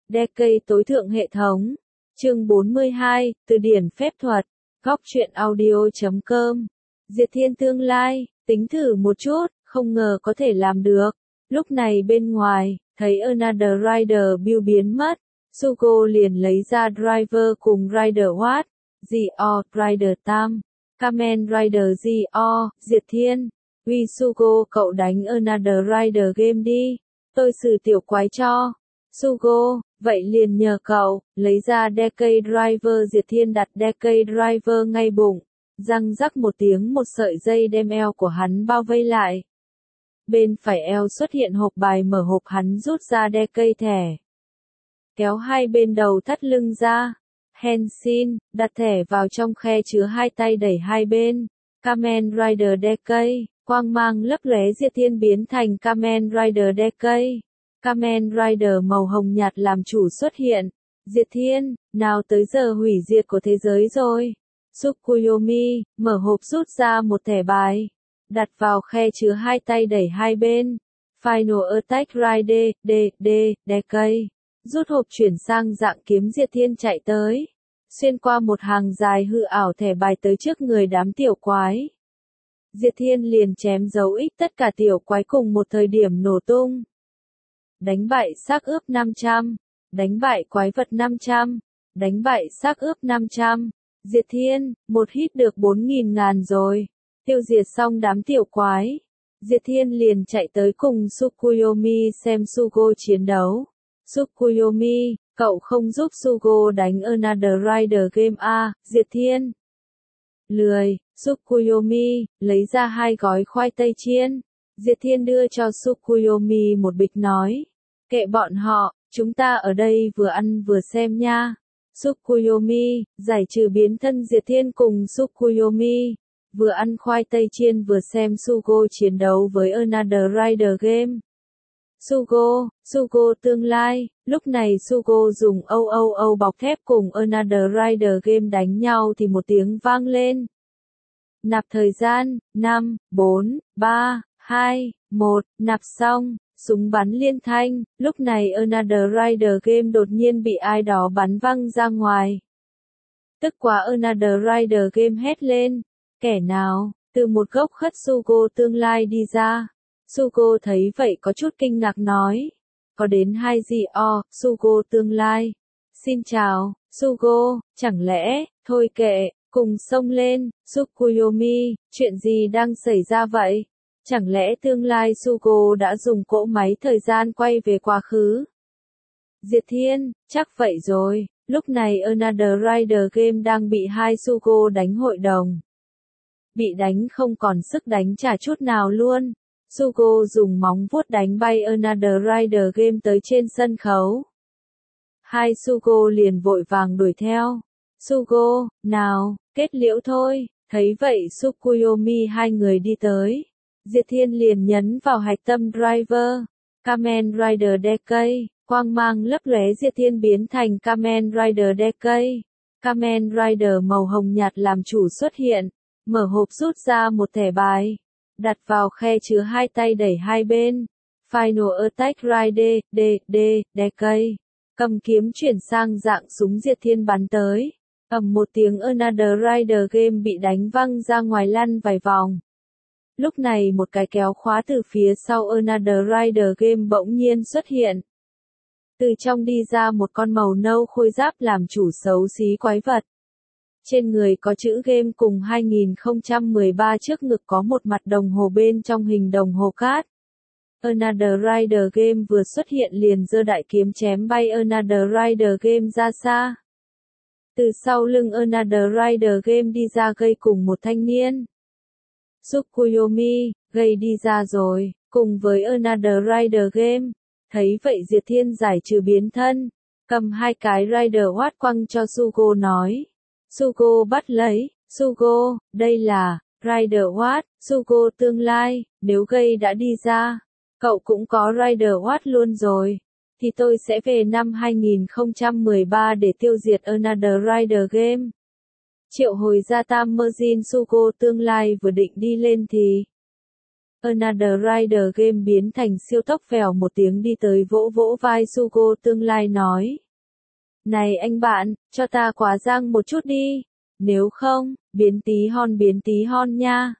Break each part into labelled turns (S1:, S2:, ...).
S1: Decade tối thượng hệ thống. Chương 42, từ điển phép thuật. Góc truyện audio.com. Diệt Thiên tương lai, tính thử một chút, không ngờ có thể làm được. Lúc này bên ngoài, thấy Another Rider Build biến mất. Sugo liền lấy ra Driver cùng Rider Watt, G.O. Rider Tam, Kamen Rider G.O. Diệt Thiên. Uy Sugo, cậu đánh Another Rider game đi, tôi xử tiểu quái cho. Sugo, vậy liền nhờ cậu, lấy ra Decade Driver. Diệt Thiên đặt Decade Driver ngay bụng, răng rắc một tiếng, một sợi dây đem eo của hắn bao vây lại. Bên phải eo xuất hiện hộp bài, mở hộp hắn rút ra Decade thẻ. Kéo hai bên đầu thắt lưng ra. Henshin, đặt thẻ vào trong khe chứa hai tay đẩy hai bên. Kamen Rider Decade, quang mang lấp lóe. Diệt Thiên biến thành Kamen Rider Decade. Kamen Rider màu hồng nhạt làm chủ xuất hiện. Diệt Thiên, nào tới giờ hủy diệt của thế giới rồi. Tsukuyomi, mở hộp rút ra một thẻ bài. Đặt vào khe chứa hai tay đẩy hai bên. Final Attack Rider, Decade. Rút hộp chuyển sang dạng kiếm. Diệt Thiên chạy tới. Xuyên qua một hàng dài hư ảo thẻ bài tới trước người đám tiểu quái. Diệt Thiên liền chém dấu X tất cả tiểu quái cùng một thời điểm nổ tung. Đánh bại xác ướp 500. Đánh bại quái vật 500. Đánh bại xác ướp 500. Diệt Thiên, một hit được 4.000 ngàn rồi. Tiêu diệt xong đám tiểu quái. Diệt Thiên liền chạy tới cùng Tsukuyomi xem Sugo chiến đấu. Tsukuyomi, cậu không giúp Sugo đánh Another Rider game à? Diệt Thiên. Lười. Tsukuyomi, lấy ra hai gói khoai tây chiên. Diệt Thiên đưa cho Tsukuyomi một bịch nói. Kệ bọn họ, chúng ta ở đây vừa ăn vừa xem nha. Tsukuyomi, giải trừ biến thân. Diệt Thiên cùng Tsukuyomi vừa ăn khoai tây chiên vừa xem Sugo chiến đấu với Another Rider game. Sugo tương lai, lúc này Sugo dùng OOO bọc thép cùng Another Rider game đánh nhau thì một tiếng vang lên. Nạp thời gian, 5, 4, 3, 2, 1, nạp xong, súng bắn liên thanh, lúc này Another Rider game đột nhiên bị ai đó bắn văng ra ngoài. Tức quá Another Rider game hét lên, kẻ nào, từ một góc khuất Sugo tương lai đi ra. Sugo thấy vậy có chút kinh ngạc nói, có đến 2 G.O. Sugo tương lai. Xin chào, Sugo, chẳng lẽ, thôi kệ, cùng xông lên. Tsukuyomi, chuyện gì đang xảy ra vậy? Chẳng lẽ tương lai Sugo đã dùng cỗ máy thời gian quay về quá khứ? Diệt Thiên, chắc vậy rồi, lúc này Another Rider game đang bị hai Sugo đánh hội đồng. Bị đánh không còn sức đánh trả chút nào luôn. Sugo dùng móng vuốt đánh bay Another Rider game tới trên sân khấu. Hai Sugo liền vội vàng đuổi theo. Sugo, nào, kết liễu thôi. Thấy vậy Tsukuyomi hai người đi tới. Diệt Thiên liền nhấn vào hạch tâm Driver. Kamen Rider Decade, quang mang lấp lóe. Diệt Thiên biến thành Kamen Rider Decade. Kamen Rider màu hồng nhạt làm chủ xuất hiện. Mở hộp rút ra một thẻ bài. Đặt vào khe chứa hai tay đẩy hai bên. Final Attack Rider, Decade. Cầm kiếm chuyển sang dạng súng. Diệt Thiên bắn tới. Ầm một tiếng, Another Rider game bị đánh văng ra ngoài lăn vài vòng. Lúc này một cái kéo khóa từ phía sau Another Rider game bỗng nhiên xuất hiện. Từ trong đi ra một con màu nâu khôi giáp làm chủ xấu xí quái vật. Trên người có chữ game cùng 2013, trước ngực có một mặt đồng hồ bên trong hình đồng hồ cát. Another Rider game vừa xuất hiện liền giơ đại kiếm chém bay Another Rider game ra xa. Từ sau lưng Another Rider game đi ra Gây cùng một thanh niên. Tsukuyomi, Gây đi ra rồi, cùng với Another Rider game. Thấy vậy Diệt Thiên giải trừ biến thân, cầm hai cái Rider Watt quăng cho Sugo nói. Sugo bắt lấy. Sugo, đây là Rider Watt. Sugo tương lai, nếu Gây đã đi ra, cậu cũng có Rider Watt luôn rồi, thì tôi sẽ về năm 2013 để tiêu diệt Another Rider game. Triệu hồi ra Tam Mergin. Sugo tương lai vừa định đi lên thì Another Rider Game biến thành siêu tốc vèo một tiếng đi tới vỗ vỗ vai Sugo tương lai nói. Này anh bạn, cho ta quá giang một chút đi. Nếu không, biến tí hon nha.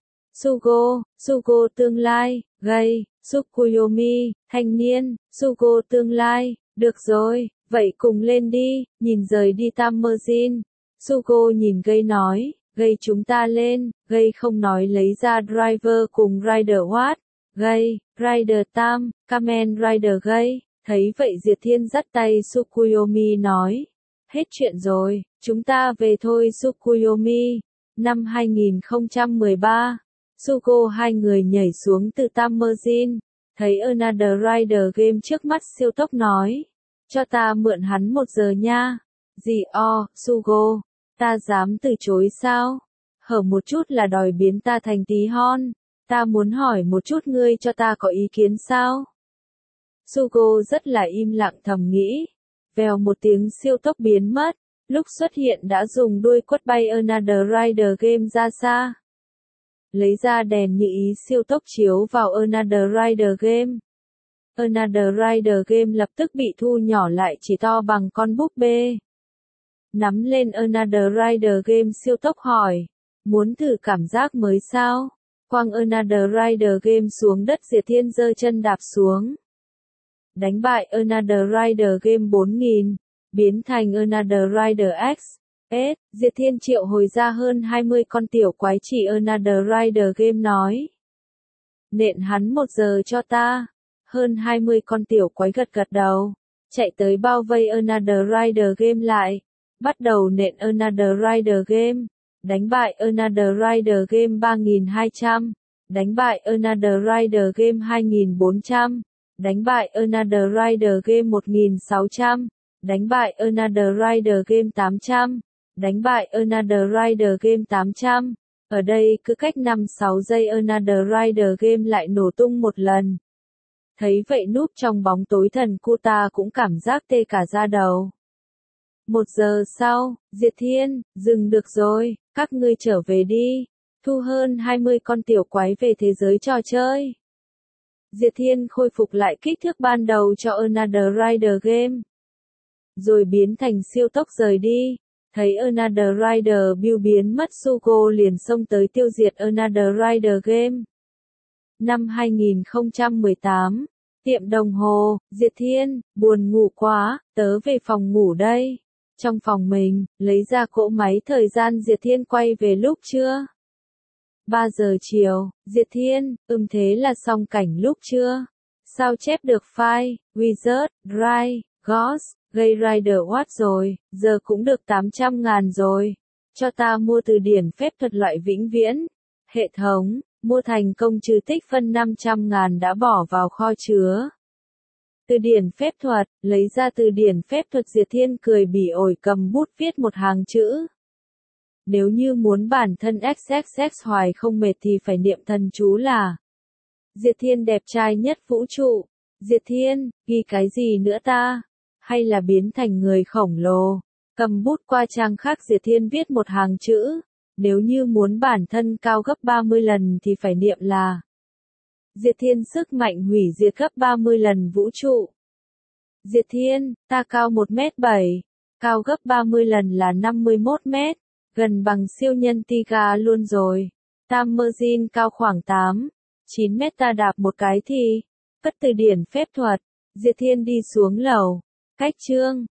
S1: Sugo tương lai, gay, Tsukuyomi, thanh niên, Sugo tương lai, được rồi, vậy cùng lên đi, nhìn rời đi Tamerjin. Sugo nhìn gay nói, gay chúng ta lên, gay không nói lấy ra driver cùng rider Watt, gay, rider Tam, Kamen Rider gay, thấy vậy Diệt Thiên dắt tay Tsukuyomi nói, hết chuyện rồi, chúng ta về thôi Tsukuyomi. Năm 2013, Sugo hai người nhảy xuống từ Tamerjin, thấy Another Rider Game trước mắt siêu tốc nói, cho ta mượn hắn 1 giờ nha. Gì Sugo, ta dám từ chối sao? Hở một chút là đòi biến ta thành tí hon, ta muốn hỏi một chút ngươi cho ta có ý kiến sao? Sugo rất là im lặng thầm nghĩ, vèo một tiếng siêu tốc biến mất, lúc xuất hiện đã dùng đuôi quất bay Another Rider Game ra xa. Lấy ra đèn như ý siêu tốc chiếu vào Another Rider Game. Another Rider Game lập tức bị thu nhỏ lại chỉ to bằng con búp bê. Nắm lên Another Rider Game siêu tốc hỏi, muốn thử cảm giác mới sao? Quăng Another Rider Game xuống đất Diệt Thiên giơ chân đạp xuống. Đánh bại Another Rider Game 4000, biến thành Another Rider X. Diệt Thiên triệu hồi ra hơn 20 con tiểu quái chỉ Another Rider Game nói. Nện hắn 1 giờ cho ta. Hơn 20 con tiểu quái gật gật đầu. Chạy tới bao vây Another Rider Game lại. Bắt đầu nện Another Rider Game. Đánh bại Another Rider Game 3200. Đánh bại Another Rider Game 2400. Đánh bại Another Rider Game 1600. Đánh bại Another Rider Game 800. Đánh bại Another Rider Game 800. Ở đây cứ cách 5-6 giây Another Rider Game lại nổ tung một lần. Thấy vậy núp trong bóng tối thần Kuta cũng cảm giác tê cả da đầu. 1 giờ sau, Diệt Thiên, dừng được rồi, các ngươi trở về đi. Thu hơn 20 con tiểu quái về thế giới trò chơi. Diệt Thiên khôi phục lại kích thước ban đầu cho Another Rider Game. Rồi biến thành siêu tốc rời đi. Thấy Another Rider Bill biến mất Sugo liền xông tới tiêu diệt Another Rider Game. Năm 2018, tiệm đồng hồ, Diệt Thiên, buồn ngủ quá, tớ về phòng ngủ đây. Trong phòng mình, lấy ra cỗ máy thời gian Diệt Thiên quay về lúc trưa. 3 giờ chiều, Diệt Thiên, thế là xong cảnh lúc trưa. Sao chép được file, Wizard, Drive, Ghost, gây Rider Watt rồi, giờ cũng được 800.000 rồi. Cho ta mua từ điển phép thuật loại vĩnh viễn. Hệ thống, mua thành công trừ tích phân 500.000 đã bỏ vào kho chứa. Từ điển phép thuật, lấy ra từ điển phép thuật Diệt Thiên cười bỉ ổi cầm bút viết một hàng chữ. Nếu như muốn bản thân XXX hoài không mệt thì phải niệm thần chú là Diệt Thiên đẹp trai nhất vũ trụ. Diệt Thiên, ghi cái gì nữa ta? Hay là biến thành người khổng lồ? Cầm bút qua trang khác Diệt Thiên viết một hàng chữ. Nếu như muốn bản thân cao gấp 30 lần thì phải niệm là Diệt Thiên sức mạnh hủy diệt gấp 30 lần vũ trụ. Diệt Thiên, ta cao 1m7, cao gấp 30 lần là 51 mét, gần bằng siêu nhân Tiga luôn rồi. Tamerjin cao khoảng 9 mét ta đạp một cái thì, cất từ điển phép thuật, Diệt Thiên đi xuống lầu, cách chương,